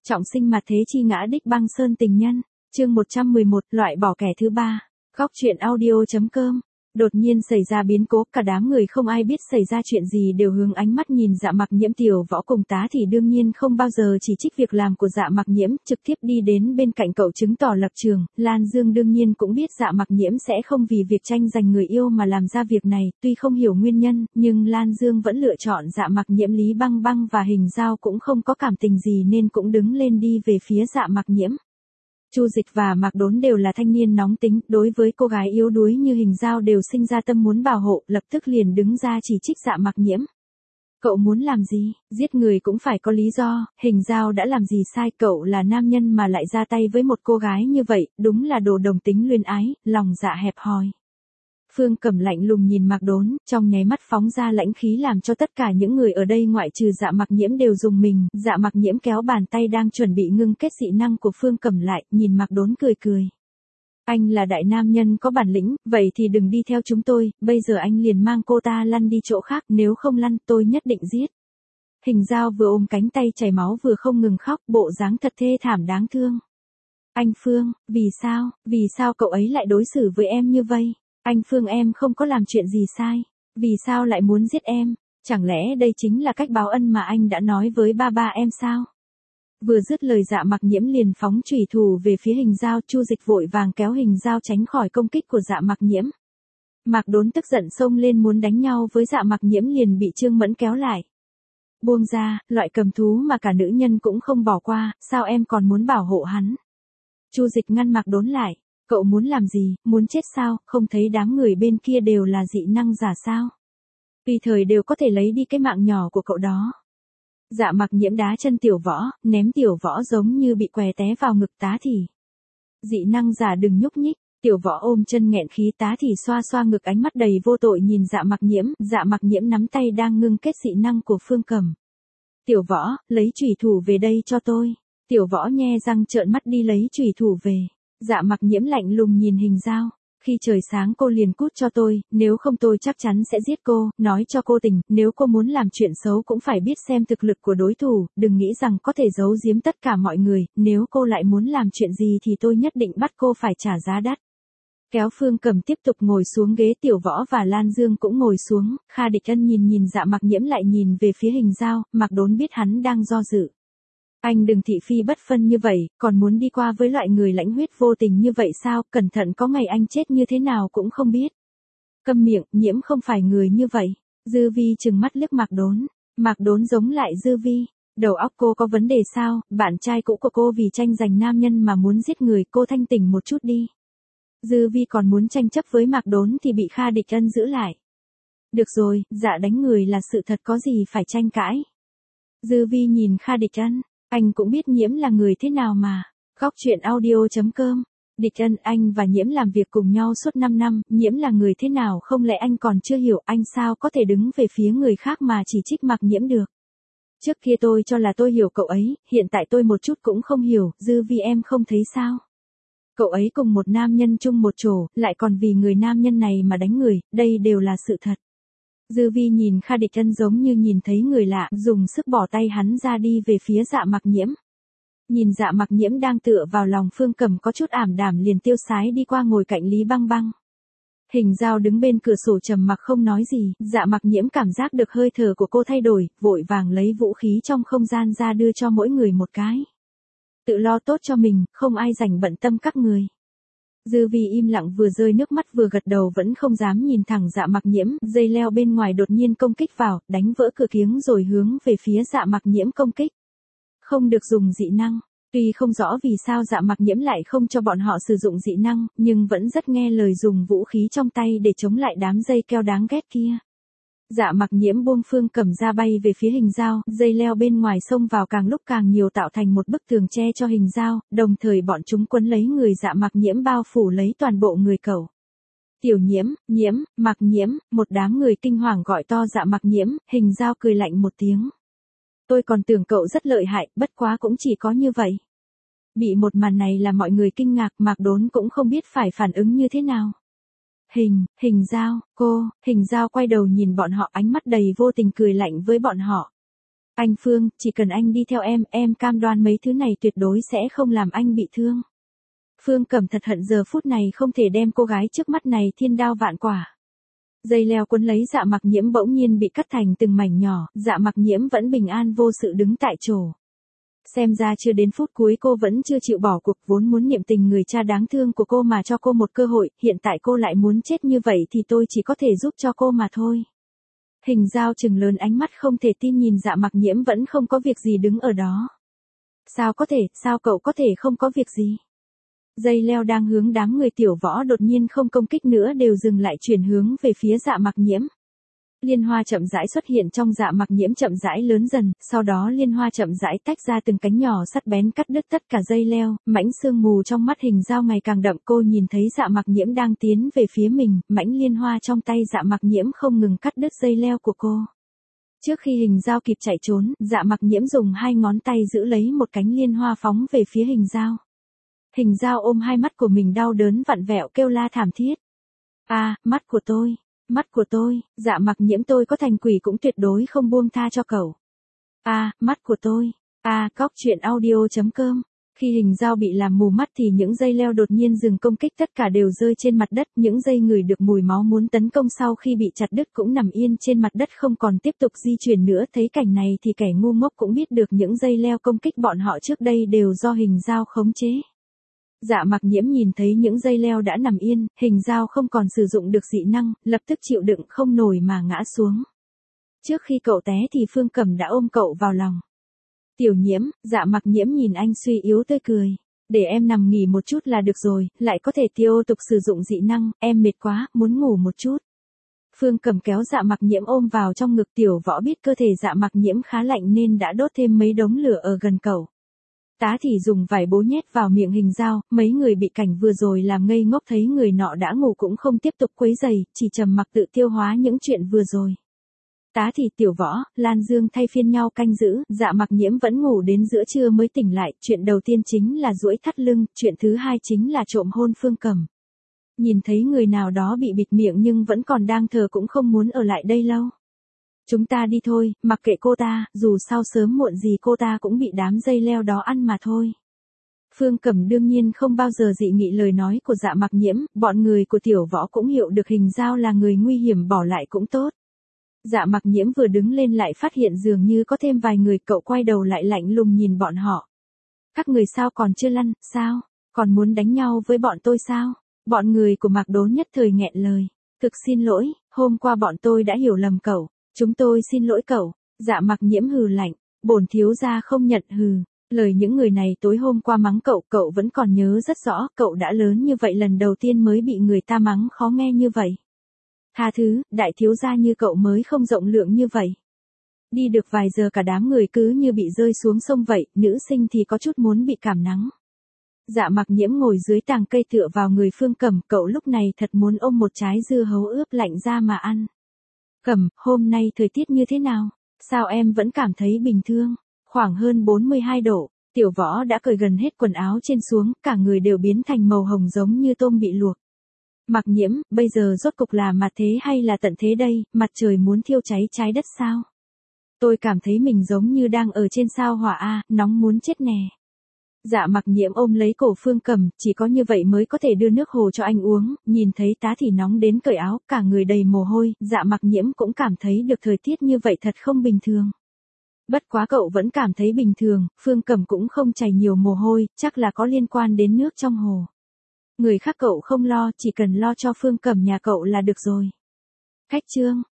Trọng sinh mặt thế chi ngã đích băng sơn tình nhân, chương 111, loại bỏ kẻ thứ ba. Góc truyện audio.com. Đột nhiên xảy ra biến cố, cả đám người không ai biết xảy ra chuyện gì đều hướng ánh mắt nhìn Dạ Mặc Nhiễm. Tiểu Võ cùng Tá thì đương nhiên không bao giờ chỉ trích việc làm của Dạ Mặc Nhiễm, trực tiếp đi đến bên cạnh cậu chứng tỏ lập trường. Lan Dương đương nhiên cũng biết Dạ Mặc Nhiễm sẽ không vì việc tranh giành người yêu mà làm ra việc này, tuy không hiểu nguyên nhân, nhưng Lan Dương vẫn lựa chọn Dạ Mặc Nhiễm. Lý Băng Băng và Hình Dao cũng không có cảm tình gì nên cũng đứng lên đi về phía Dạ Mặc Nhiễm. Chu Dịch và Mạc Đốn đều là thanh niên nóng tính, đối với cô gái yếu đuối như Hình Dao đều sinh ra tâm muốn bảo hộ, lập tức liền đứng ra chỉ trích Dạ Mặc Nhiễm. Cậu muốn làm gì? Giết người cũng phải có lý do, Hình Dao đã làm gì sai? Cậu là nam nhân mà lại ra tay với một cô gái như vậy, đúng là đồ đồng tính luyên ái, lòng dạ hẹp hòi. Phương Cẩm lạnh lùng nhìn Mạc Đốn, trong nháy mắt phóng ra lãnh khí làm cho tất cả những người ở đây ngoại trừ Dạ Mặc Nhiễm đều rùng mình. Dạ Mặc Nhiễm kéo bàn tay đang chuẩn bị ngưng kết dị năng của Phương Cẩm lại, nhìn Mạc Đốn cười cười. Anh là đại nam nhân có bản lĩnh, vậy thì đừng đi theo chúng tôi, bây giờ anh liền mang cô ta lăn đi chỗ khác, nếu không lăn tôi nhất định giết. Hình Dao vừa ôm cánh tay chảy máu vừa không ngừng khóc, bộ dáng thật thê thảm đáng thương. Anh Phương, vì sao cậu ấy lại đối xử với em như vậy? Anh Phương, em không có làm chuyện gì sai, vì sao lại muốn giết em? Chẳng lẽ đây chính là cách báo ân mà anh đã nói với ba em sao? Vừa dứt lời Dạ Mặc Nhiễm liền phóng chủy thủ về phía Hình Dao. Chu Dịch vội vàng kéo Hình Dao tránh khỏi công kích của Dạ Mặc Nhiễm. Mạc Đốn tức giận xông lên muốn đánh nhau với Dạ Mặc Nhiễm liền bị Trương Mẫn kéo lại. Buông ra, loại cầm thú mà cả nữ nhân cũng không bỏ qua, sao em còn muốn bảo hộ hắn? Chu Dịch ngăn Mạc Đốn lại. Cậu muốn làm gì, muốn chết sao, không thấy đám người bên kia đều là dị năng giả sao? Tùy thời đều có thể lấy đi cái mạng nhỏ của cậu đó. Dạ Mặc Nhiễm đá chân Tiểu Võ, ném Tiểu Võ giống như bị què té vào ngực Tá thì. Dị năng giả đừng nhúc nhích, Tiểu Võ ôm chân nghẹn khí. Tá thì xoa xoa ngực, ánh mắt đầy vô tội nhìn Dạ Mặc Nhiễm. Dạ Mặc Nhiễm nắm tay đang ngưng kết dị năng của Phương Cẩm. Tiểu Võ, lấy chủy thủ về đây cho tôi. Tiểu Võ nhe răng trợn mắt đi lấy chủy thủ về. Dạ Mặc Nhiễm lạnh lùng nhìn Hình Dao. Khi trời sáng cô liền cút cho tôi, nếu không tôi chắc chắn sẽ giết cô, nói cho cô tình, nếu cô muốn làm chuyện xấu cũng phải biết xem thực lực của đối thủ, đừng nghĩ rằng có thể giấu giếm tất cả mọi người, nếu cô lại muốn làm chuyện gì thì tôi nhất định bắt cô phải trả giá đắt. Kéo Phương Cẩm tiếp tục ngồi xuống ghế. Tiểu Võ và Lan Dương cũng ngồi xuống, Kha Địch Ân nhìn Dạ Mặc Nhiễm lại nhìn về phía Hình Dao. Mạc Đốn biết hắn đang do dự. Anh đừng thị phi bất phân như vậy, còn muốn đi qua với loại người lãnh huyết vô tình như vậy sao? Cẩn thận có ngày anh chết như thế nào cũng không biết. Câm miệng, Nhiễm không phải người như vậy. Dư Vi trừng mắt liếc Mạc Đốn. Mạc Đốn giống lại Dư Vi. Đầu óc cô có vấn đề sao? Bạn trai cũ của cô vì tranh giành nam nhân mà muốn giết người, cô thanh tỉnh một chút đi. Dư Vi còn muốn tranh chấp với Mạc Đốn thì bị Kha Địch Ân giữ lại. Được rồi, dạ đánh người là sự thật, có gì phải tranh cãi. Dư Vi nhìn Kha Địch Ân. Anh cũng biết Nhiễm là người thế nào mà. Góc truyện audio.com. Địch Ân, anh và Nhiễm làm việc cùng nhau suốt 5 năm, Nhiễm là người thế nào không lẽ anh còn chưa hiểu? Anh sao có thể đứng về phía người khác mà chỉ trích Mạc Nhiễm được? Trước kia tôi cho là tôi hiểu cậu ấy, hiện tại tôi một chút cũng không hiểu. Dư Vi, em không thấy sao? Cậu ấy cùng một nam nhân chung một chỗ, lại còn vì người nam nhân này mà đánh người, đây đều là sự thật. Dư Vi nhìn Kha Địch Ân giống như nhìn thấy người lạ, dùng sức bỏ tay hắn ra đi về phía Dạ Mặc Nhiễm. Nhìn Dạ Mặc Nhiễm đang tựa vào lòng Phương Cẩm có chút ảm đạm liền tiêu sái đi qua ngồi cạnh Lý Băng Băng. Hình Dao đứng bên cửa sổ trầm mặc không nói gì. Dạ Mặc Nhiễm cảm giác được hơi thở của cô thay đổi, vội vàng lấy vũ khí trong không gian ra đưa cho mỗi người một cái. Tự lo tốt cho mình, không ai rảnh bận tâm các người. Dư Vi im lặng, vừa rơi nước mắt vừa gật đầu, vẫn không dám nhìn thẳng Dạ Mặc Nhiễm. Dây leo bên ngoài đột nhiên công kích vào, đánh vỡ cửa kiếng rồi hướng về phía Dạ Mặc Nhiễm công kích. Không được dùng dị năng. Tuy không rõ vì sao Dạ Mặc Nhiễm lại không cho bọn họ sử dụng dị năng, nhưng vẫn rất nghe lời dùng vũ khí trong tay để chống lại đám dây keo đáng ghét kia. Dạ Mặc Nhiễm buông Phương Cẩm ra bay về phía Hình Dao, dây leo bên ngoài xông vào càng lúc càng nhiều tạo thành một bức tường che cho Hình Dao, đồng thời bọn chúng quấn lấy người Dạ Mặc Nhiễm bao phủ lấy toàn bộ người cậu. Tiểu Nhiễm, Mặc Nhiễm, một đám người kinh hoàng gọi to Dạ Mặc Nhiễm. Hình Dao cười lạnh một tiếng. Tôi còn tưởng cậu rất lợi hại, bất quá cũng chỉ có như vậy. Bị một màn này là mọi người kinh ngạc, Mạc Đốn cũng không biết phải phản ứng như thế nào. Hình Dao, Hình Dao quay đầu nhìn bọn họ, ánh mắt đầy vô tình cười lạnh với bọn họ. Anh Phương, chỉ cần anh đi theo em cam đoan mấy thứ này tuyệt đối sẽ không làm anh bị thương. Phương Cẩm thật hận giờ phút này không thể đem cô gái trước mắt này thiên đao vạn quả. Dây leo cuốn lấy Dạ Mặc Nhiễm bỗng nhiên bị cắt thành từng mảnh nhỏ, Dạ Mặc Nhiễm vẫn bình an vô sự đứng tại chỗ. Xem ra chưa đến phút cuối cô vẫn chưa chịu bỏ cuộc, vốn muốn niệm tình người cha đáng thương của cô mà cho cô một cơ hội, hiện tại cô lại muốn chết như vậy thì tôi chỉ có thể giúp cho cô mà thôi. Hình Dao trừng lớn ánh mắt không thể tin nhìn Dạ Mặc Nhiễm vẫn không có việc gì đứng ở đó. Sao cậu có thể không có việc gì? Dây leo đang hướng đám người Tiểu Võ đột nhiên không công kích nữa đều dừng lại chuyển hướng về phía Dạ Mặc Nhiễm. Liên hoa chậm rãi xuất hiện trong Dạ Mặc Nhiễm chậm rãi lớn dần, sau đó liên hoa chậm rãi tách ra từng cánh nhỏ sắc bén cắt đứt tất cả dây leo, mảnh sương mù trong mắt Hình Dao ngày càng đậm, cô nhìn thấy Dạ Mặc Nhiễm đang tiến về phía mình, mảnh liên hoa trong tay Dạ Mặc Nhiễm không ngừng cắt đứt dây leo của cô. Trước khi Hình Dao kịp chạy trốn, Dạ Mặc Nhiễm dùng hai ngón tay giữ lấy một cánh liên hoa phóng về phía Hình Dao. Hình Dao ôm hai mắt của mình đau đớn vặn vẹo kêu la thảm thiết. Mắt của tôi, Dạ Mặc Nhiễm tôi có thành quỷ cũng tuyệt đối không buông tha cho cậu. Mắt của tôi, coctruyện audio.com. Khi Hình Dao bị làm mù mắt thì những dây leo đột nhiên dừng công kích, tất cả đều rơi trên mặt đất, những dây ngửi được mùi máu muốn tấn công sau khi bị chặt đứt cũng nằm yên trên mặt đất không còn tiếp tục di chuyển nữa. Thấy cảnh này thì kẻ ngu ngốc cũng biết được những dây leo công kích bọn họ trước đây đều do Hình Dao khống chế. Dạ Mặc Nhiễm nhìn thấy những dây leo đã nằm yên, Hình Dao không còn sử dụng được dị năng, lập tức chịu đựng không nổi mà ngã xuống. Trước khi cậu té thì Phương Cẩm đã ôm cậu vào lòng. Tiểu Nhiễm, Dạ Mặc Nhiễm nhìn anh suy yếu tươi cười. Để em nằm nghỉ một chút là được rồi, lại có thể tiếp tục sử dụng dị năng, em mệt quá, muốn ngủ một chút. Phương Cẩm kéo Dạ Mặc Nhiễm ôm vào trong ngực. Tiểu Võ biết cơ thể Dạ Mặc Nhiễm khá lạnh nên đã đốt thêm mấy đống lửa ở gần cậu. Tá thì dùng vải bố nhét vào miệng Hình Dao, mấy người bị cảnh vừa rồi làm ngây ngốc thấy người nọ đã ngủ cũng không tiếp tục quấy rầy, chỉ trầm mặc tự tiêu hóa những chuyện vừa rồi. Tá thì Tiểu Võ, Lan Dương thay phiên nhau canh giữ, Dạ Mặc Nhiễm vẫn ngủ đến giữa trưa mới tỉnh lại, chuyện đầu tiên chính là duỗi thắt lưng, chuyện thứ hai chính là trộm hôn Phương Cẩm. Nhìn thấy người nào đó bị bịt miệng nhưng vẫn còn đang thở cũng không muốn ở lại đây lâu. Chúng ta đi thôi, mặc kệ cô ta, dù sao sớm muộn gì cô ta cũng bị đám dây leo đó ăn mà thôi. Phương Cẩm đương nhiên không bao giờ dị nghị lời nói của Dạ Mặc Nhiễm, bọn người của Tiểu Võ cũng hiểu được Hình Dao là người nguy hiểm, bỏ lại cũng tốt. Dạ Mặc Nhiễm vừa đứng lên lại phát hiện dường như có thêm vài người, cậu quay đầu lại lạnh lùng nhìn bọn họ. Các người sao còn chưa lăn, sao? Còn muốn đánh nhau với bọn tôi sao? Bọn người của Mạc Đố nhất thời nghẹn lời. Thực xin lỗi, hôm qua bọn tôi đã hiểu lầm cậu. Chúng tôi xin lỗi cậu. Dạ Mặc Nhiễm hừ lạnh. Bổn thiếu gia không nhận hừ. Lời những người này tối hôm qua mắng cậu, cậu vẫn còn nhớ rất rõ, cậu đã lớn như vậy lần đầu tiên mới bị người ta mắng khó nghe như vậy. Tha thứ, đại thiếu gia như cậu mới không rộng lượng như vậy. Đi được vài giờ cả đám người cứ như bị rơi xuống sông vậy, nữ sinh thì có chút muốn bị cảm nắng. Dạ Mặc Nhiễm ngồi dưới tàng cây tựa vào người Phương Cẩm, cậu lúc này thật muốn ôm một trái dưa hấu ướp lạnh ra mà ăn. Cẩm, hôm nay thời tiết như thế nào? Sao em vẫn cảm thấy bình thường? Khoảng hơn 42 độ, Tiểu Võ đã cởi gần hết quần áo trên xuống, cả người đều biến thành màu hồng giống như tôm bị luộc. Mặc Nhiễm, bây giờ rốt cục là mặt thế hay là tận thế đây, mặt trời muốn thiêu cháy trái đất sao? Tôi cảm thấy mình giống như đang ở trên sao hỏa nóng muốn chết nè. Dạ Mặc Nhiễm ôm lấy cổ Phương Cẩm, chỉ có như vậy mới có thể đưa nước hồ cho anh uống, nhìn thấy Tá thì nóng đến cởi áo, cả người đầy mồ hôi, Dạ Mặc Nhiễm cũng cảm thấy được thời tiết như vậy thật không bình thường. Bất quá cậu vẫn cảm thấy bình thường, Phương Cẩm cũng không chảy nhiều mồ hôi, chắc là có liên quan đến nước trong hồ. Người khác cậu không lo, chỉ cần lo cho Phương Cẩm nhà cậu là được rồi. Khách trương,